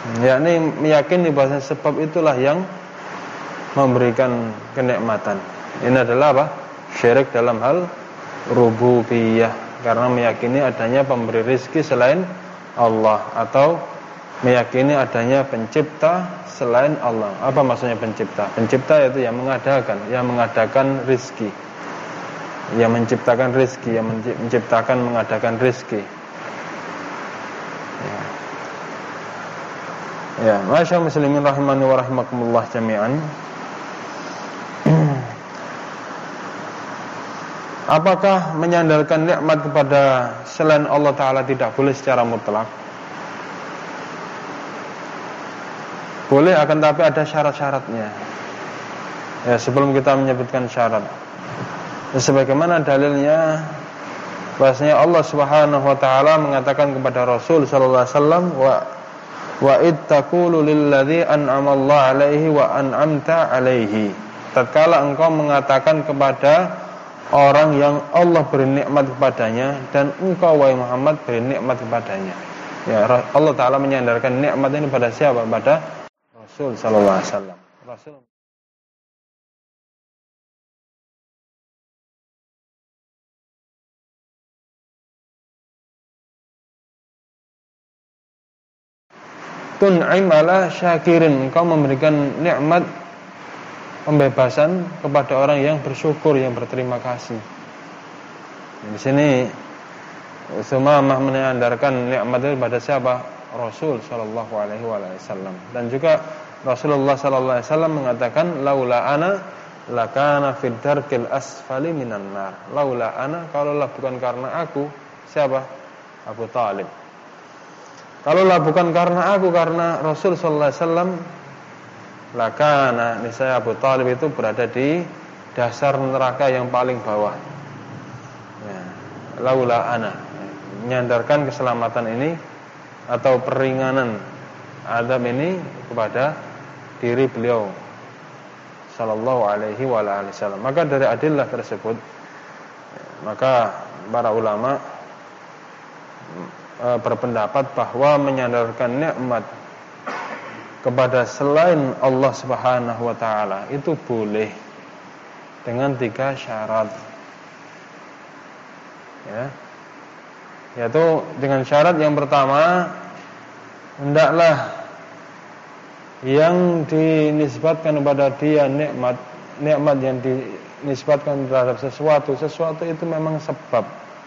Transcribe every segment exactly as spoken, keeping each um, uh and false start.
yakni meyakini bahwa sebab itulah yang memberikan kenikmatan. Ini adalah apa? Syirik dalam hal rububiyah, karena meyakini adanya pemberi rezeki selain Allah, atau meyakini adanya pencipta selain Allah. Apa maksudnya pencipta? Pencipta itu yang mengadakan, yang mengadakan rezeki, yang menciptakan rezeki, yang menciptakan mengadakan rezeki. Ya, ya, masyaallah muslimin rahimani wa rahimakumullah jami'an. Apakah menyandarkan nikmat kepada selain Allah Ta'ala tidak boleh secara mutlak? Boleh, akan tapi ada syarat-syaratnya. Ya, sebelum kita menyebutkan syarat, ya, sebagaimana dalilnya bahwasanya Allah Subhanahu wa taala mengatakan kepada Rasul sallallahu alaihi wasallam, wa wa ittaqulu lilladzi an'ama Allah alaihi wa an'amta alaihi. Tatkala engkau mengatakan kepada orang yang Allah beri nikmat kepadanya dan engkau wahai Muhammad beri nikmat kepadanya. Ya, Allah Ta'ala menyandarkan nikmat ini pada siapa? Pada Rasul sallallahu alaihi wasallam. Rasul tun'im ala syakirin, engkau memberikan nikmat pembebasan kepada orang yang bersyukur, yang berterima kasih. Di sini Sumamah menyandarkan nikmat itu pada siapa? Rasul sallallahu alaihi wasallam. Dan juga Rasulullah sallallahu alaihi wasallam mengatakan, laula ana lakana fid darkil asfali minan nar. Laula ana, kalaulah bukan karena aku, siapa? Abu Talib. Kalaulah bukan karena aku, karena Rasul sallallahu alaihi wasallam, lakana, niscaya Abu Talib itu berada di dasar neraka yang paling bawah. Ya, laula ana, menyandarkan keselamatan ini atau peringanan azab ini kepada diri beliau sallallahu alaihi wasallam. Maka dari adillah tersebut, maka para ulama e, berpendapat bahwa menyandarkan nikmat kepada selain Allah Subhanahu wa taala itu boleh dengan tiga syarat. Ya. Yaitu dengan syarat yang pertama, hendaklah yang dinisbatkan kepada dia nikmat, nikmat yang dinisbatkan terhadap sesuatu, sesuatu itu memang sebab.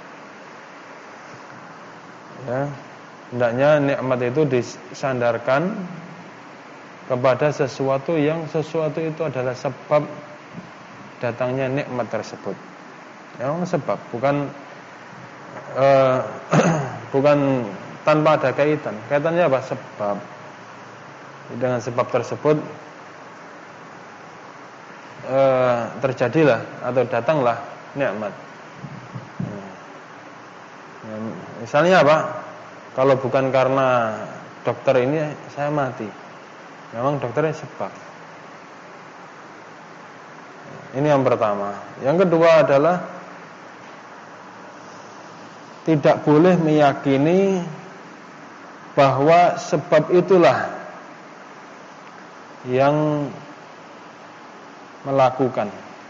Ya. Hendaknya nikmat itu disandarkan kepada sesuatu yang sesuatu itu adalah sebab datangnya nikmat tersebut. Memang sebab, bukan uh, bukan tanpa ada kaitan. Kaitannya apa? Sebab. Dengan sebab tersebut uh, terjadilah atau datanglah nikmat. Hmm. Misalnya apa? Kalau bukan karena dokter ini saya mati. Memang dokternya sebab. Ini yang pertama. Yang kedua adalah tidak boleh meyakini bahwa sebab itulah yang melakukan.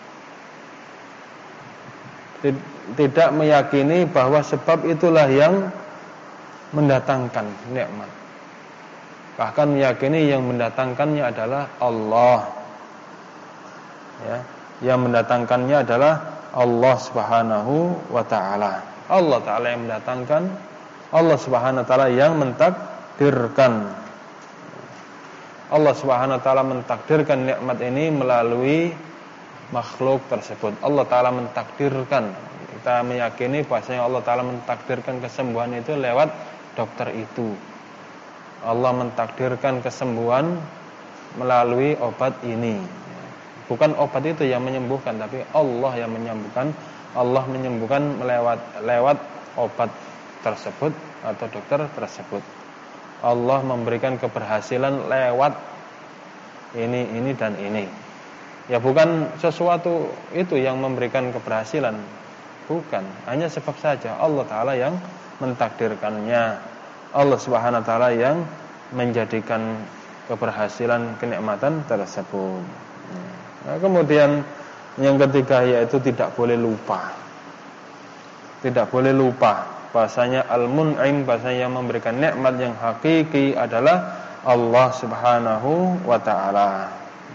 Tidak meyakini bahwa sebab itulah yang mendatangkan nikmat. Bahkan meyakini yang mendatangkannya adalah Allah. Ya, yang mendatangkannya adalah Allah Subhanahu wa taala. Allah Taala yang mendatangkan, Allah Subhanahu wa taala yang mentakdirkan. Allah Subhanahu wa taala mentakdirkan nikmat ini melalui makhluk tersebut. Allah Taala mentakdirkan. Kita meyakini bahwasanya Allah Taala mentakdirkan kesembuhan itu lewat dokter itu. Allah mentakdirkan kesembuhan melalui obat ini. Bukan obat itu yang menyembuhkan, tapi Allah yang menyembuhkan. Allah menyembuhkan melewat lewat obat tersebut atau dokter tersebut. Allah memberikan keberhasilan lewat ini, ini dan ini. Ya, bukan sesuatu itu yang memberikan keberhasilan. Bukan, hanya sebab saja Allah Ta'ala yang mentakdirkannya. Allah Subhanahu wa taala yang menjadikan keberhasilan kenikmatan tersebut. Nah, kemudian yang ketiga yaitu tidak boleh lupa. Tidak boleh lupa bahasanya al-mun'im, bahasanya yang memberikan nikmat yang hakiki adalah Allah Subhanahu wa taala.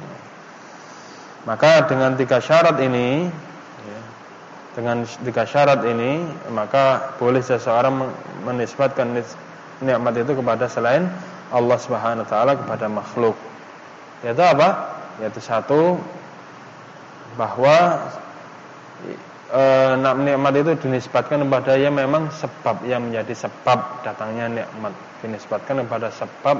Maka dengan tiga syarat ini, dengan tiga syarat ini, maka boleh seseorang menisbatkan nikmat itu kepada selain Allah Subhanahu wa taala, kepada makhluk. Yaitu apa? Yaitu satu, bahwa e, nikmat itu dinisbatkan kepada yang memang sebab, yang menjadi sebab datangnya nikmat, dinisbatkan kepada sebab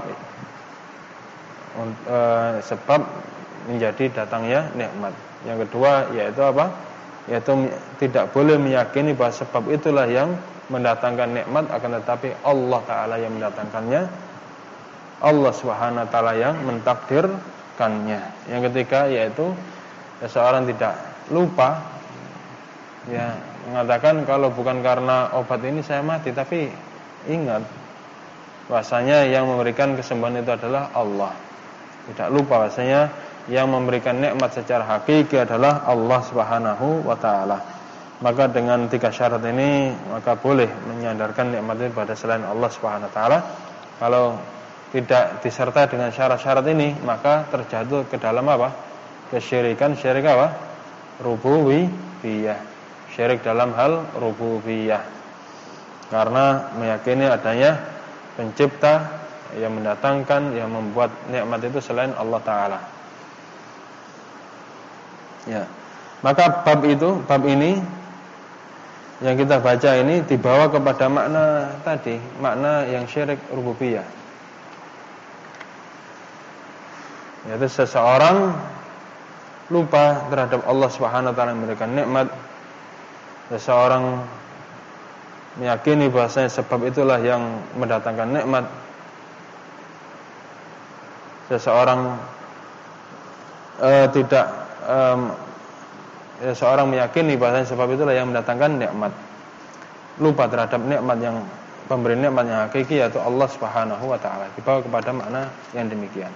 e, sebab menjadi datangnya nikmat. Yang kedua yaitu apa? Yaitu tidak boleh meyakini bahwa sebab itulah yang mendatangkan nikmat, akan tetapi Allah taala yang mendatangkannya, Allah Subhanahu wa taala yang mentakdirkannya. Yang ketiga yaitu seseorang tidak lupa, ya, mengatakan kalau bukan karena obat ini saya mati, tapi ingat bahasanya yang memberikan kesembuhan itu adalah Allah. Tidak lupa bahasanya yang memberikan nikmat secara hakiki adalah Allah Subhanahu wa taala. Maka dengan tiga syarat ini maka boleh menyandarkan nikmat itu pada selain Allah Subhanahu wa taala. Kalau tidak disertai dengan syarat-syarat ini, maka terjatuh ke dalam apa? Kesyirikan, syirik apa? Rububiyah. Syirik dalam hal rububiyah. Karena meyakini adanya pencipta yang mendatangkan, yang membuat nikmat itu selain Allah taala. Ya. Maka bab itu, bab ini yang kita baca ini dibawa kepada makna tadi, makna yang syirik rububiyah. Yaitu seseorang lupa terhadap Allah Subhanahu wa taala yang memberikan nikmat. Seseorang meyakini bahasanya sebab itulah yang mendatangkan nikmat. Seseorang uh, tidak um, seseorang meyakini bahasanya sebab itulah yang mendatangkan nikmat. Lupa terhadap nikmat yang pemberi nikmat yang hakiki, yaitu Allah Subhanahu wa taala. Dibawa kepada makna yang demikian.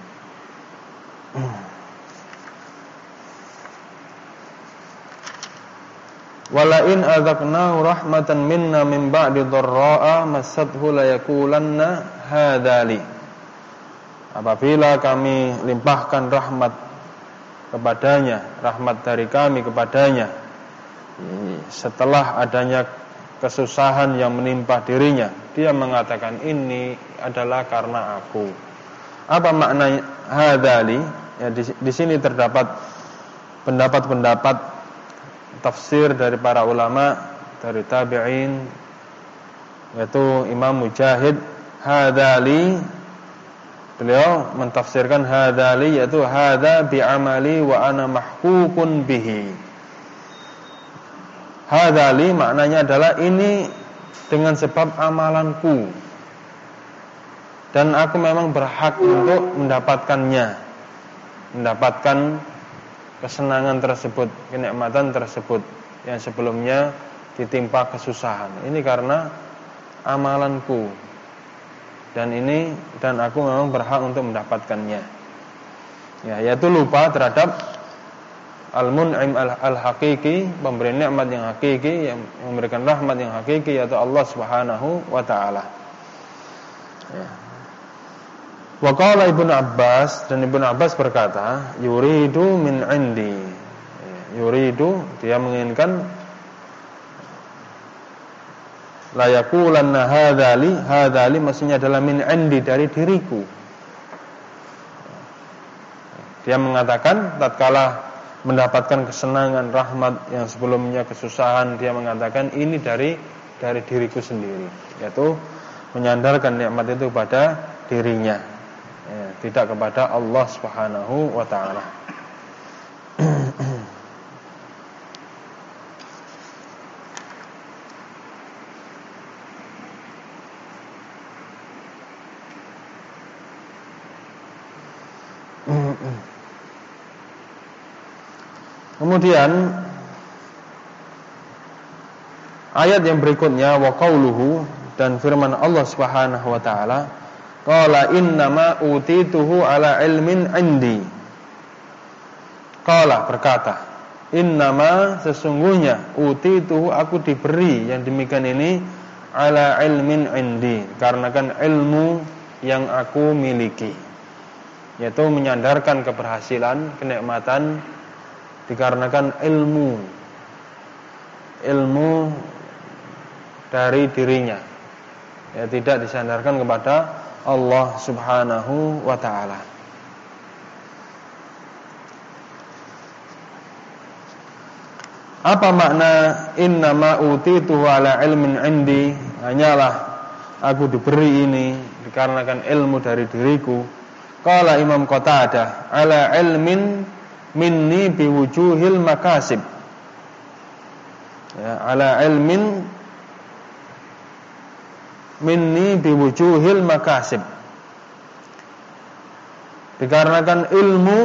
Walain adzaqnahu rahmatan minna min ba'di dharra'a massathu la yaqulanna hadzali. Apabila kami limpahkan rahmat kepadanya, rahmat dari kami kepadanya, setelah adanya kesusahan yang menimpa dirinya, dia mengatakan ini adalah karena aku. Apa makna hadzali? Ya, di, di sini terdapat pendapat-pendapat tafsir dari para ulama, dari tabi'in, yaitu Imam Mujahid. Hadzali, beliau mentafsirkan hadzali yaitu hadza bi'amali wa ana mahkukun bihi. Hadzali maknanya adalah ini dengan sebab amalanku, dan aku memang berhak untuk mendapatkannya, mendapatkan kesenangan tersebut, kenikmatan tersebut yang sebelumnya ditimpa kesusahan. Ini karena amalanku, dan ini dan aku memang berhak untuk mendapatkannya. Ya, yaitu lupa terhadap al-mun'im al-hakiki, pemberi nikmat yang hakiki, yang memberikan rahmat yang hakiki, yaitu Allah Subhanahu wa taala. Ya. Wa qala Ibnu Abbas, dan Ibnu Abbas berkata, yuridu min indi. Yuridu, dia menginginkan, la yaqulanna hadzali, hadzali maksudnya adalah min indi, dari diriku. Dia mengatakan tatkala mendapatkan kesenangan, rahmat yang sebelumnya kesusahan, dia mengatakan ini dari dari diriku sendiri, yaitu menyandarkan nikmat itu pada dirinya, ya, tidak kepada Allah Subhanahu wa taala. Kemudian ayat yang berikutnya, wa qauluhu, dan firman Allah Subhanahu wa taala, Qala innama utituhu ala ilmin indi. Qala berkata, innama sesungguhnya utituhu aku diberi yang demikian ini ala ilmin indi, karena kan ilmu yang aku miliki, yaitu menyandarkan keberhasilan, kenikmatan dikarenakan ilmu ilmu dari dirinya, ya, tidak disandarkan kepada Allah Subhanahu wa ta'ala. Apa makna innama utituhu ala ilmin indi? Hanyalah aku diberi ini dikarenakan ilmu dari diriku. Qala Imam Qatadah, ala ilmin minni biwujuhil makasib. Ya, ala ilmin minni biwujuhil makasib. Dikarenakan ilmu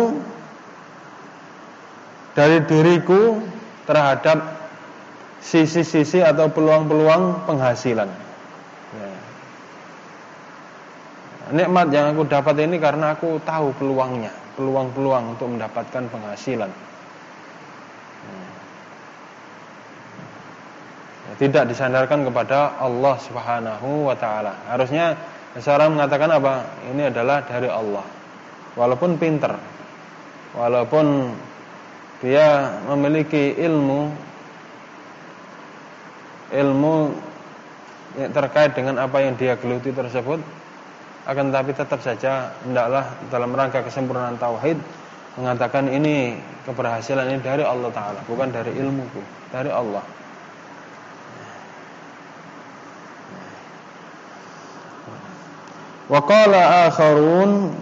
dari diriku terhadap sisi-sisi atau peluang-peluang penghasilan. Ya. Nikmat yang aku dapat ini karena aku tahu peluangnya, peluang-peluang untuk mendapatkan penghasilan. Ya. Tidak disandarkan kepada Allah Subhanahu wa ta'ala. Harusnya seorang mengatakan apa? Ini adalah dari Allah. Walaupun pinter, walaupun dia memiliki ilmu ilmu yang terkait dengan apa yang dia geluti tersebut, akan tetapi tetap saja hendaklah dalam rangka kesempurnaan tauhid mengatakan ini keberhasilan ini dari Allah Ta'ala, bukan dari ilmuku, dari Allah. Wa qala akharun,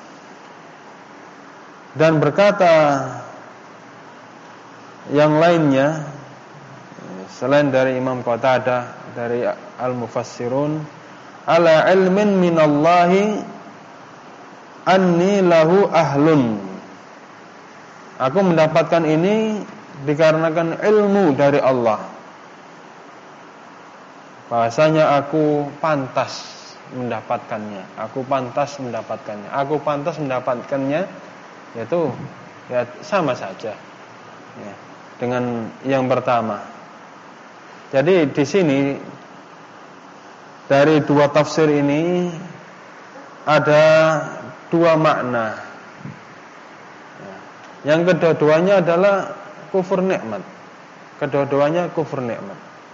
dan berkata yang lainnya selain dari Imam Qatadah, dari al-mufassirun, ala ilmin minallahi anni lahu ahlun. Aku mendapatkan ini dikarenakan ilmu dari Allah, bahasanya aku pantas mendapatkannya, aku pantas mendapatkannya, aku pantas mendapatkannya, yaitu ya sama saja ya dengan yang pertama. Jadi di sini dari dua tafsir ini ada dua makna. Yang kedua-duanya adalah kufur nikmat. Kedua-duanya kufur nikmat.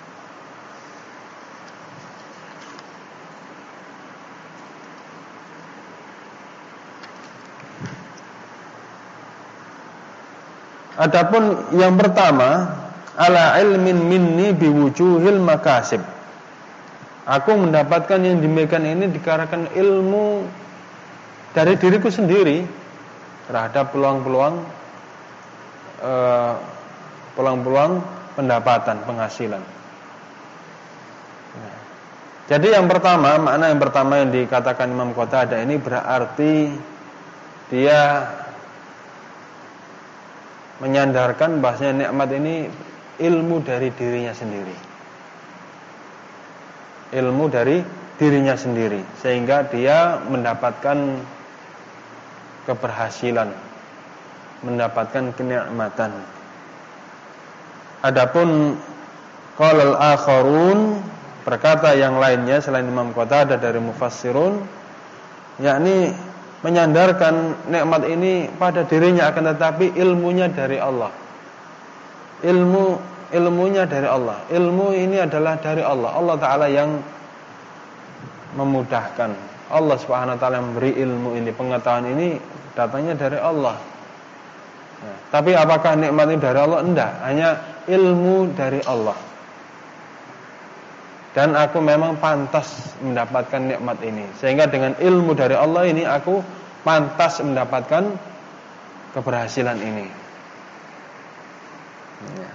Adapun yang pertama, ala ilmin minni biwujuhil makasib. Aku mendapatkan yang demikian ini dikarenakan ilmu dari diriku sendiri terhadap peluang-peluang eh, peluang-peluang pendapatan, penghasilan. Nah, jadi yang pertama, makna yang pertama yang dikatakan Imam Qatadah ini berarti dia menyandarkan bahasanya nikmat ini ilmu dari dirinya sendiri, ilmu dari dirinya sendiri, sehingga dia mendapatkan keberhasilan, mendapatkan kenikmatan. Adapun qalal akharun, berkata yang lainnya selain Imam Qatadah dari mufassirun, yakni menyandarkan nikmat ini pada dirinya, akan tetapi ilmunya dari Allah. Ilmu ilmunya dari Allah. Ilmu ini adalah dari Allah. Allah Ta'ala yang memudahkan. Allah Subhanahu wa ta'ala memberi ilmu ini, pengetahuan ini datangnya dari Allah. Nah, tapi apakah nikmat ini dari Allah? Enggak, hanya ilmu dari Allah. Dan aku memang pantas mendapatkan nikmat ini, sehingga dengan ilmu dari Allah ini aku pantas mendapatkan keberhasilan ini. Ya.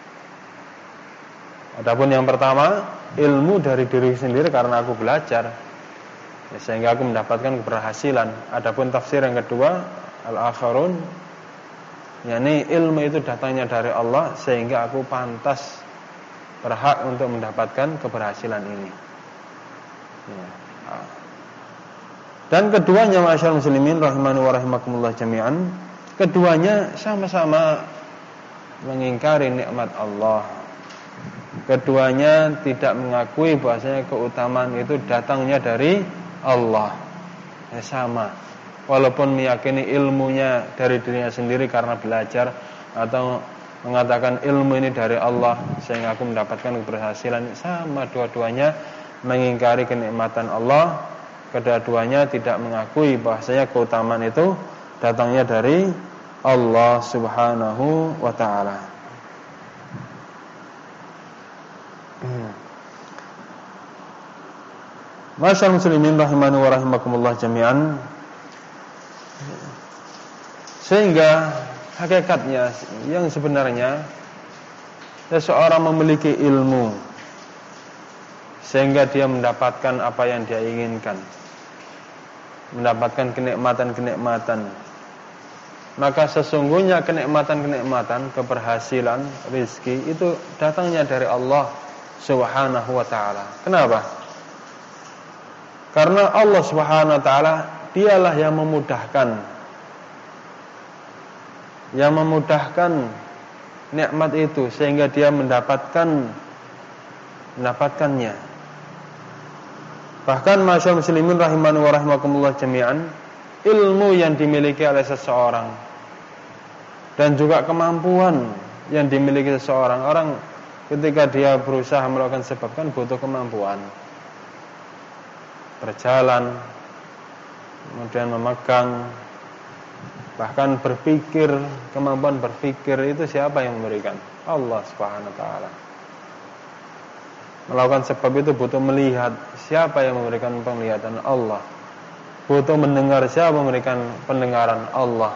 Adapun yang pertama, ilmu dari diri sendiri karena aku belajar, ya, sehingga aku mendapatkan keberhasilan. Adapun tafsir yang kedua, al-akharun, yakni ilmu itu datangnya dari Allah, sehingga aku pantas, berhak untuk mendapatkan keberhasilan ini. Ya. Dan keduanya ma'asyiral muslimin rahimani wa rahimakumullah jami'an, keduanya sama-sama mengingkari nikmat Allah. Keduanya tidak mengakui bahwasanya keutamaan itu datangnya dari Allah. Ya, sama. Walaupun meyakini ilmunya dari dirinya sendiri karena belajar, atau mengatakan ilmu ini dari Allah sehingga aku mendapatkan keberhasilan, sama dua-duanya mengingkari kenikmatan Allah. Kedua-duanya tidak mengakui bahwasanya keutamaan itu datangnya dari Allah Subhanahu wa taala. Hmm. Masyaallah muslimin rahimani wa rahimakumullah jami'an. Sehingga hakikatnya yang sebenarnya seseorang memiliki ilmu sehingga dia mendapatkan apa yang dia inginkan, mendapatkan kenikmatan-kenikmatan. Maka sesungguhnya kenikmatan-kenikmatan, keberhasilan, rezeki itu datangnya dari Allah Subhanahu wa taala. Kenapa? Karena Allah Subhanahu wa taala dialah yang memudahkan yang memudahkan nikmat itu sehingga dia mendapatkan mendapatkannya. Bahkan masyaallah muslimin rahimani wa rahimakumullah jami'an, ilmu yang dimiliki oleh seseorang dan juga kemampuan yang dimiliki seseorang, orang ketika dia berusaha melakukan sebab kan butuh kemampuan berjalan, kemudian memegang, bahkan berpikir. Kemampuan berpikir itu siapa yang memberikan? Allah Subhanahu wa taala. Melakukan sebab itu butuh melihat, siapa yang memberikan penglihatan? Allah. Butuh mendengar, siapa memberikan pendengaran? Allah.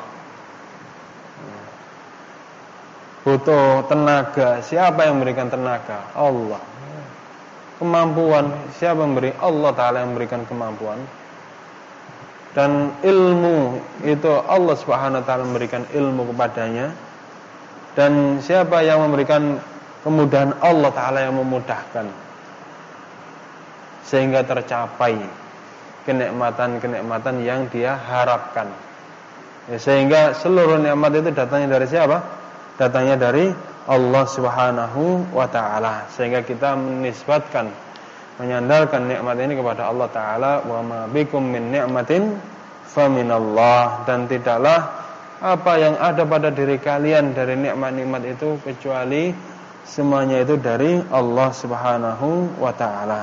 Butuh tenaga, siapa yang memberikan tenaga? Allah. Kemampuan, siapa yang memberi? Allah taala yang memberikan kemampuan. Dan ilmu itu Allah Subhanahu wa taala memberikan ilmu kepadanya. Dan siapa yang memberikan kemudahan? Allah taala yang memudahkan sehingga tercapai kenikmatan-kenikmatan yang dia harapkan. Ya, sehingga seluruh nikmat itu datangnya dari siapa? Datangnya dari Allah Subhanahu wa taala. Sehingga kita menisbatkan, menyandarkan nikmat ini kepada Allah taala, wa ma bikum min ni'matin faminallah, dan tidaklah apa yang ada pada diri kalian dari nikmat-nikmat itu kecuali semuanya itu dari Allah Subhanahu wa taala.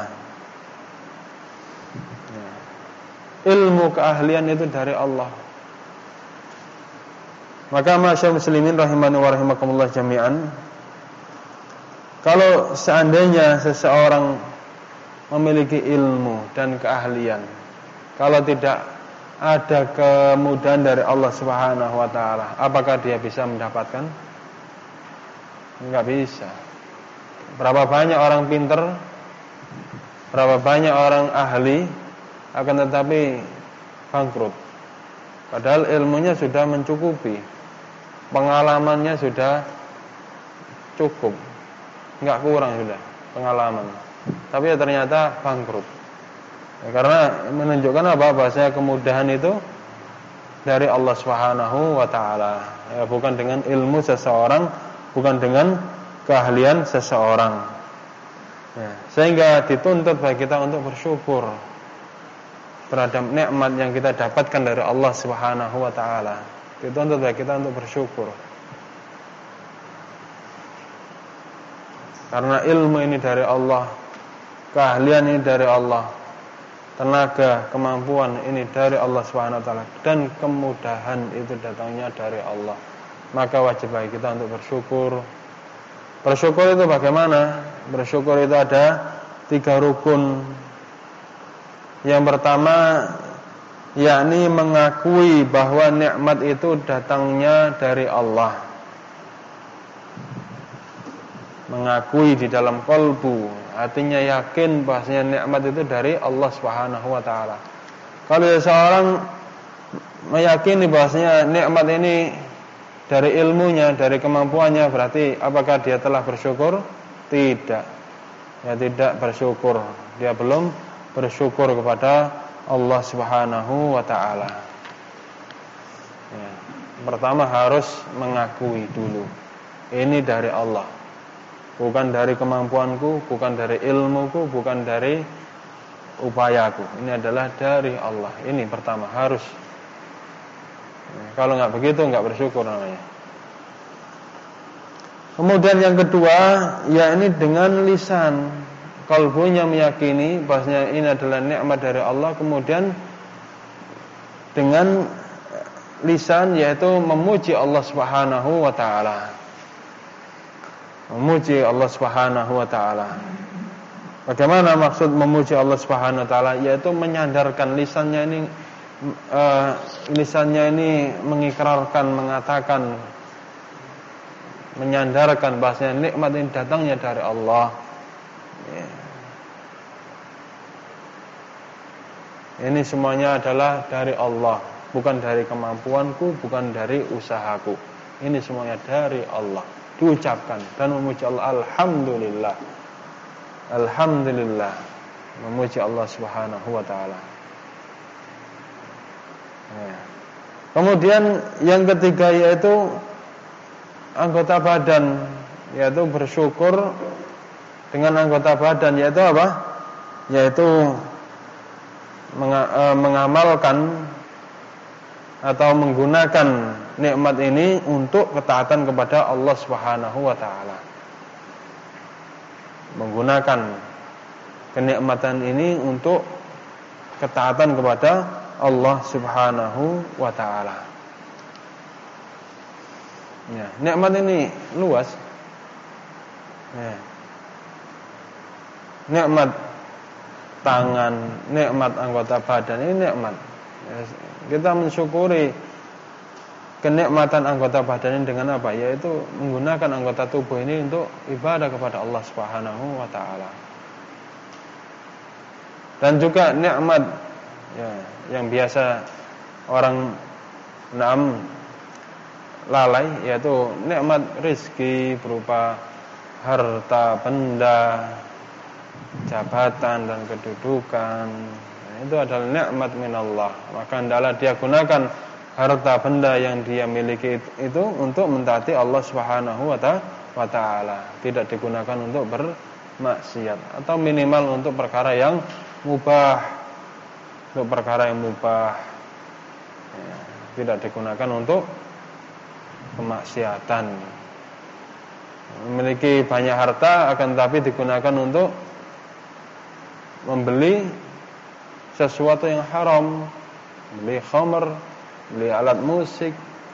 Ya. Ilmu keahlian itu dari Allah. Maka masyaallah muslimin rahimani wa rahimakumullah jami'an, kalau seandainya seseorang memiliki ilmu dan keahlian, kalau tidak ada kemudahan dari Allah Subhanahu wa taala, apakah dia bisa mendapatkan? Enggak bisa. Berapa banyak orang pintar, berapa banyak orang ahli, akan tetapi bangkrut. Padahal ilmunya sudah mencukupi, pengalamannya sudah cukup, enggak kurang sudah pengalaman. Tapi ya ternyata bangkrut. Ya, karena menunjukkan apa? Bahasanya kemudahan itu dari Allah Subhanahu wa taala. Ya, bukan dengan ilmu seseorang, bukan dengan keahlian seseorang. Ya, sehingga dituntut bagi kita untuk bersyukur terhadap nikmat yang kita dapatkan dari Allah Subhanahu wa taala. Dituntut bagi kita untuk bersyukur. Karena ilmu ini dari Allah, keahlian ini dari Allah, tenaga, kemampuan ini dari Allah Subhanahu wa taala, dan kemudahan itu datangnya dari Allah. Maka wajib bagi kita untuk bersyukur. Bersyukur itu bagaimana? Bersyukur itu ada tiga rukun. Yang pertama, yakni mengakui bahwa nikmat itu datangnya dari Allah. Mengakui di dalam kalbu, artinya yakin bahwasanya nikmat itu dari Allah Subhanahu wa taala. Kalau seorang meyakini bahwasanya nikmat ini dari ilmunya, dari kemampuannya, berarti apakah dia telah bersyukur? Tidak. Ya, tidak bersyukur. Dia belum bersyukur kepada Allah Subhanahu wa ta'ala. Ya. Pertama harus mengakui dulu, ini dari Allah, bukan dari kemampuanku, bukan dari ilmuku, bukan dari upayaku. Ini adalah dari Allah. Ini pertama harus. Ya, kalau nggak begitu nggak bersyukur namanya. Kemudian yang kedua, ya ini dengan lisan, kalbunya meyakini bahwasanya ini adalah nikmat dari Allah. Kemudian dengan lisan, yaitu memuji Allah Subhanahu wa ta'ala. Memuji Allah Subhanahu wa ta'ala. Bagaimana maksud memuji Allah Subhanahu wa ta'ala? Yaitu menyandarkan lisannya ini, uh, lisannya ini mengikrarkan, mengatakan, menyandarkan bahasanya nikmat ini datangnya dari Allah. Ya. Ini semuanya adalah dari Allah, bukan dari kemampuanku, bukan dari usahaku. Ini semuanya dari Allah. Diucapkan dan memuji Allah. Alhamdulillah, Alhamdulillah, memuji Allah Subhanahu wa ta'ala. Ya. Kemudian yang ketiga yaitu anggota badan, yaitu bersyukur dengan anggota badan, yaitu apa? Yaitu mengamalkan atau menggunakan nikmat ini untuk ketaatan kepada Allah Subhanahu wa ta'ala. Menggunakan kenikmatan ini untuk ketaatan kepada Allah Subhanahu wa ta'ala. Ya, nikmat ini luas. Ya. Nikmat tangan, nikmat anggota badan, ini nikmat. Ya, kita mensyukuri kenikmatan anggota badan ini dengan apa? Yaitu menggunakan anggota tubuh ini untuk ibadah kepada Allah Subhanahu wa ta'ala. Dan juga nikmat, ya, yang biasa orang naam lalai, yaitu nikmat rizki berupa harta benda, jabatan dan kedudukan. Nah, itu adalah nikmat minallah. Maka hendaklah dia gunakan harta benda yang dia miliki itu untuk mentaati Allah Subhanahu wa ta'ala. Tidak digunakan untuk bermaksiat, atau minimal untuk perkara yang mubah. Untuk perkara yang mubah, ya, tidak digunakan untuk kemaksiatan. Memiliki banyak harta akan tapi digunakan untuk membeli sesuatu yang haram, beli khamr, beli alat musik,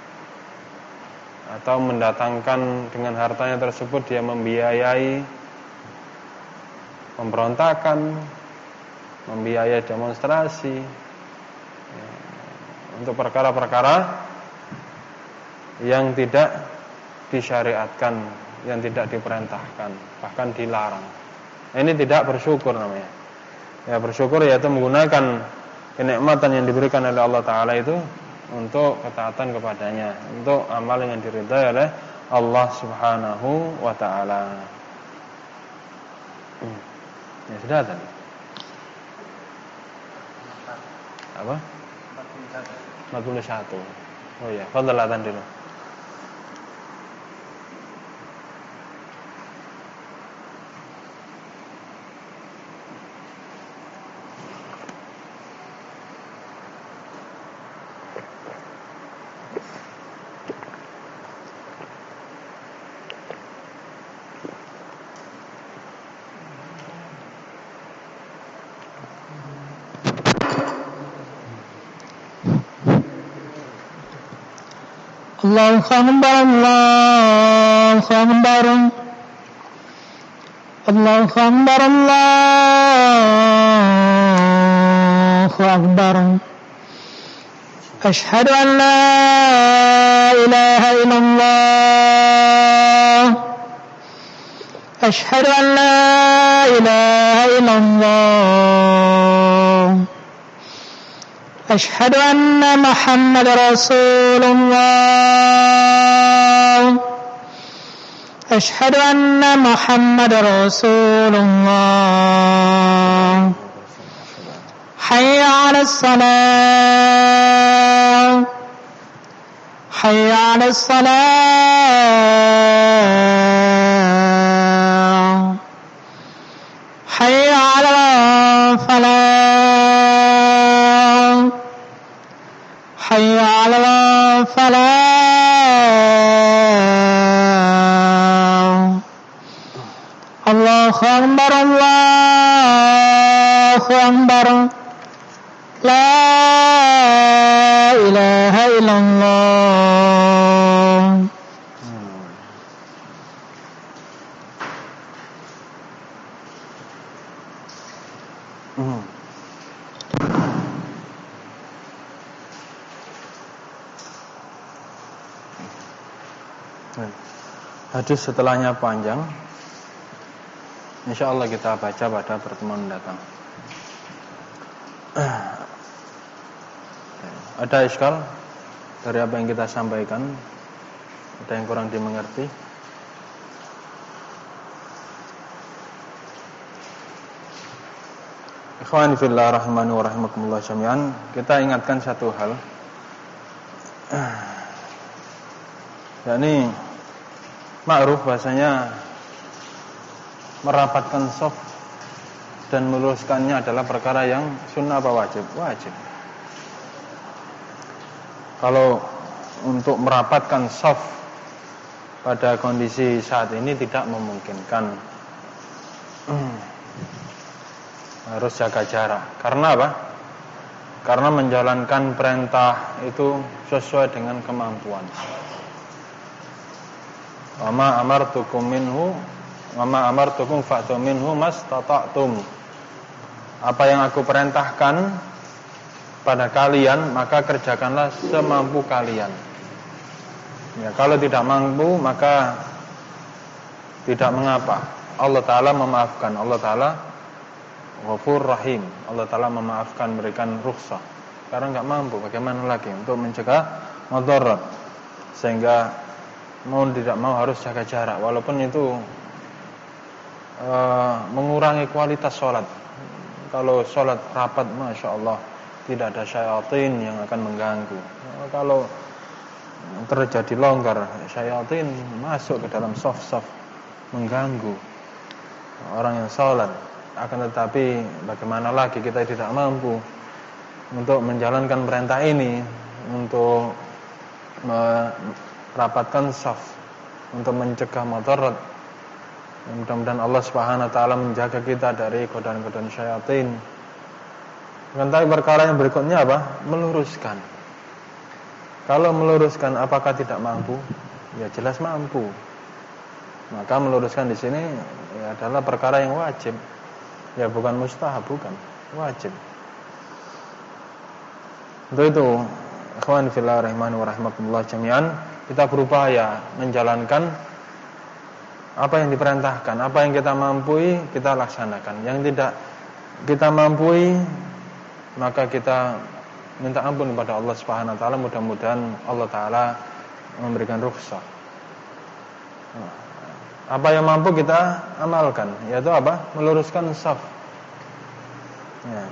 atau mendatangkan dengan hartanya tersebut dia membiayai pemberontakan, membiayai demonstrasi, ya, untuk perkara-perkara yang tidak disyariatkan, yang tidak diperintahkan, bahkan dilarang. Ini tidak bersyukur namanya. Ya, bersyukur yaitu menggunakan kenikmatan yang diberikan oleh Allah Ta'ala itu untuk ketaatan kepadanya, untuk amal yang diridhai oleh Allah Subhanahu wa ta'ala. hmm. Ya sudah tadi. Apa? empat puluh satu. Oh iya, fadhal adzan dulu. Allahu Akbar, Allahu Akbar, Allahu Akbar, Allahu Akbar. Asyhadu an la ilaha illallah, asyhadu an la ilaha illallah, أشهد أن محمد رسول الله أشهد أن محمد رسول الله حي على الصلاة حي على الصلاة حي على الفلاح حي على الفلاح الله أكبر الله أكبر لا إله إلا الله. Hmm. Hadis setelahnya panjang. Insya Allah kita baca pada pertemuan mendatang. Ada iskal dari apa yang kita sampaikan? Ada yang kurang dimengerti? Ikhwan fillah rahimani wa rahimakumullah jami'an. Kita ingatkan satu hal, yakni ma'ruf bahasanya merapatkan shaf dan meluruskannya adalah perkara yang sunnah apa wajib? Wajib. Kalau untuk merapatkan shaf pada kondisi saat ini tidak memungkinkan, harus jaga jarak. Karena apa? Karena menjalankan perintah itu sesuai dengan kemampuan. Wa ma amartukum minhu wa ma amartukum fa'tu minhu mastata'tum. Apa yang aku perintahkan pada kalian, maka kerjakanlah semampu kalian. Ya, kalau tidak mampu maka tidak mengapa. Allah Ta'ala memaafkan. Allah Ta'ala Ghafur Rahim. Allah Ta'ala memaafkan, memberikan rukhsah. Karena enggak mampu, bagaimana lagi untuk mencegah mudarat. Sehingga mau tidak mau harus jaga jarak, walaupun itu uh, mengurangi kualitas sholat. Kalau sholat rapat, masya Allah, tidak ada syaitan yang akan mengganggu. Kalau terjadi longgar, syaitan masuk ke dalam saf-saf, mengganggu orang yang sholat. Akan tetapi bagaimana lagi, kita tidak mampu untuk menjalankan perintah ini, untuk merapatkan saf, untuk mencegah mudarat. Mudah-mudahan Allah Subhanahu wa taala menjaga kita dari godaan-godaan syaitan. Tapi perkara yang berikutnya apa? Meluruskan. Kalau meluruskan apakah tidak mampu? Ya jelas mampu. Maka meluruskan di sini ya adalah perkara yang wajib. Ya bukan mustahab, bukan, wajib. Untuk itu, ikhwan fillah rahimani wa rahimakumullah jami'an, kita berupaya menjalankan apa yang diperintahkan, apa yang kita mampu kita laksanakan. Yang tidak kita mampu, maka kita minta ampun kepada Allah Subhanahu wa taala. Mudah-mudahan Allah taala memberikan rukhsah. Apa yang mampu kita amalkan, yaitu apa? Meluruskan shaf. Ya.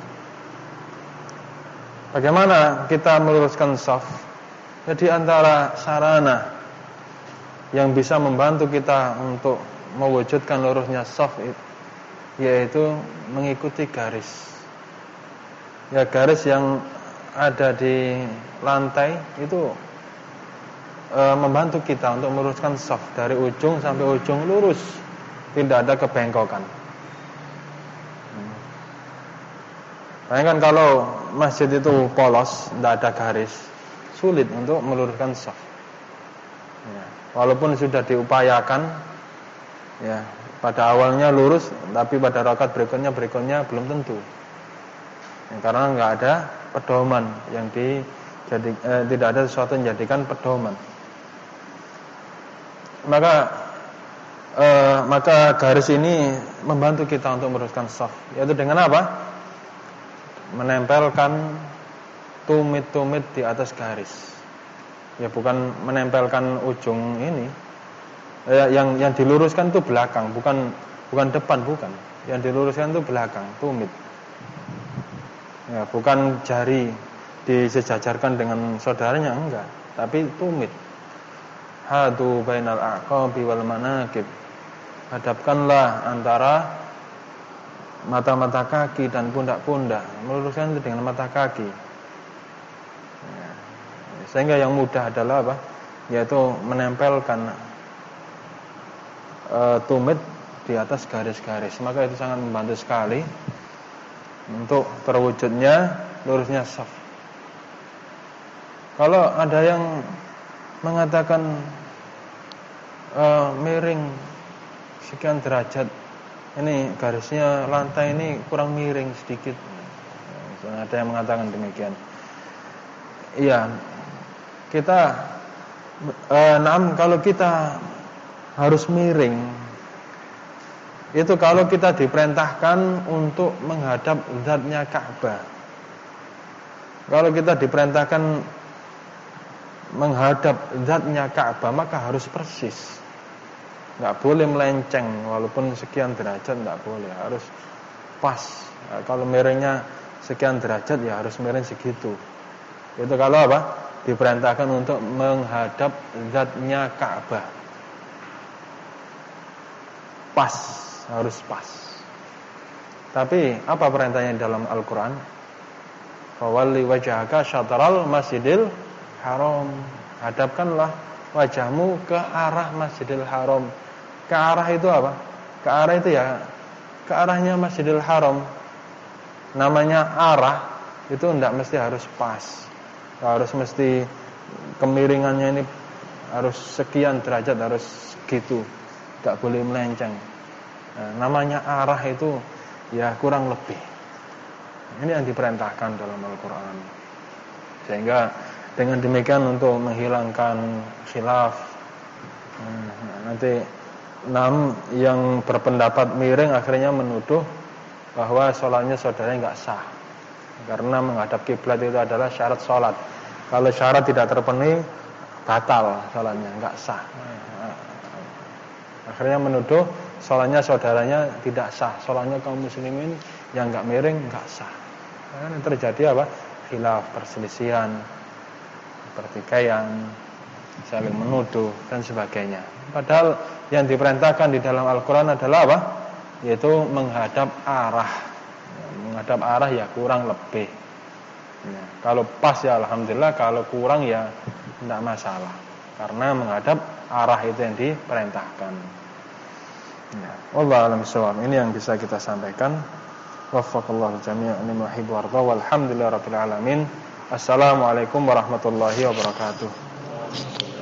Bagaimana kita meluruskan shaf? Jadi antara sarana yang bisa membantu kita untuk mewujudkan lurusnya shaf, yaitu mengikuti garis. Ya, garis yang ada di lantai itu e, membantu kita untuk meluruskan shaf dari ujung sampai ujung lurus, tidak ada kebengkokan. Hmm. Bayangkan kalau masjid itu polos, tidak ada garis, sulit untuk meluruskan shaf. Ya. Walaupun sudah diupayakan, ya pada awalnya lurus, tapi pada rakaat berikutnya berikutnya belum tentu. Ya, karena nggak ada pedoman yang di jadi, eh, tidak ada sesuatu yang dijadikan pedoman. Maka eh, maka garis ini membantu kita untuk meluruskan shaf, yaitu dengan apa? Menempelkan tumit-tumit di atas garis. Ya bukan menempelkan ujung ini. Eh, yang yang diluruskan itu belakang, bukan bukan depan, bukan. Yang diluruskan itu belakang, tumit. Ya, bukan jari disejajarkan dengan saudaranya, enggak, tapi tumit. Hadu bainal a'qabi wal manakib. Hadapkanlah antara mata-mata kaki dan pundak-pundak, meluruskan itu dengan mata kaki. Ya. Sehingga yang mudah adalah apa? Yaitu menempelkan e, tumit di atas garis-garis. Maka itu sangat membantu sekali untuk terwujudnya lurusnya shaf. Kalau ada yang mengatakan e, miring sekian derajat, ini garisnya lantai ini kurang miring sedikit, ada yang mengatakan demikian. Iya, kita e, naam kalau kita harus miring, itu kalau kita diperintahkan untuk menghadap zatnya Ka'bah. Kalau kita diperintahkan menghadap zatnya Ka'bah, maka harus persis. Enggak boleh melenceng walaupun sekian derajat, enggak boleh, harus pas. Nah, kalau miringnya sekian derajat ya harus miring segitu. Itu kalau apa? Diperintahkan untuk menghadap zatnya Ka'bah. Pas, harus pas. Tapi apa perintahnya dalam Al-Qur'an? Fawalli wajhaka syatral masjidil haram. Hadapkanlah wajahmu ke arah Masjidil Haram. Ke arah itu apa? Ke arah itu ya ke arahnya Masjidil Haram. Namanya arah itu tidak mesti harus pas. Harus mesti kemiringannya ini harus sekian derajat, harus gitu. Tidak boleh melenceng. Nah, namanya arah itu ya kurang lebih. Ini yang diperintahkan dalam Al-Qur'an. Sehingga dengan demikian untuk menghilangkan khilaf, nah, nanti enam yang berpendapat miring akhirnya menuduh bahwa sholatnya saudaranya nggak sah karena menghadap kiblat itu adalah syarat sholat. Kalau syarat tidak terpenuhi, batal sholatnya, nggak sah. Akhirnya menuduh sholatnya saudaranya tidak sah, sholatnya kaum muslimin yang nggak miring nggak sah. Nah, terjadi apa? Khilaf, perselisihan, pertikaian, saling menuduh dan sebagainya. Padahal yang diperintahkan di dalam Al-Qur'an adalah apa? Yaitu menghadap arah. Menghadap arah ya kurang lebih. Ya, kalau pas ya alhamdulillah, kalau kurang ya tidak masalah. Karena menghadap arah itu yang diperintahkan. Ya, wallahu a'lam bishawab. Ini yang bisa kita sampaikan. Waffaqallahu jami'an lima yuhibbu wa yarda. Walhamdulillahirabbil alamin. Assalamualaikum warahmatullahi wabarakatuh.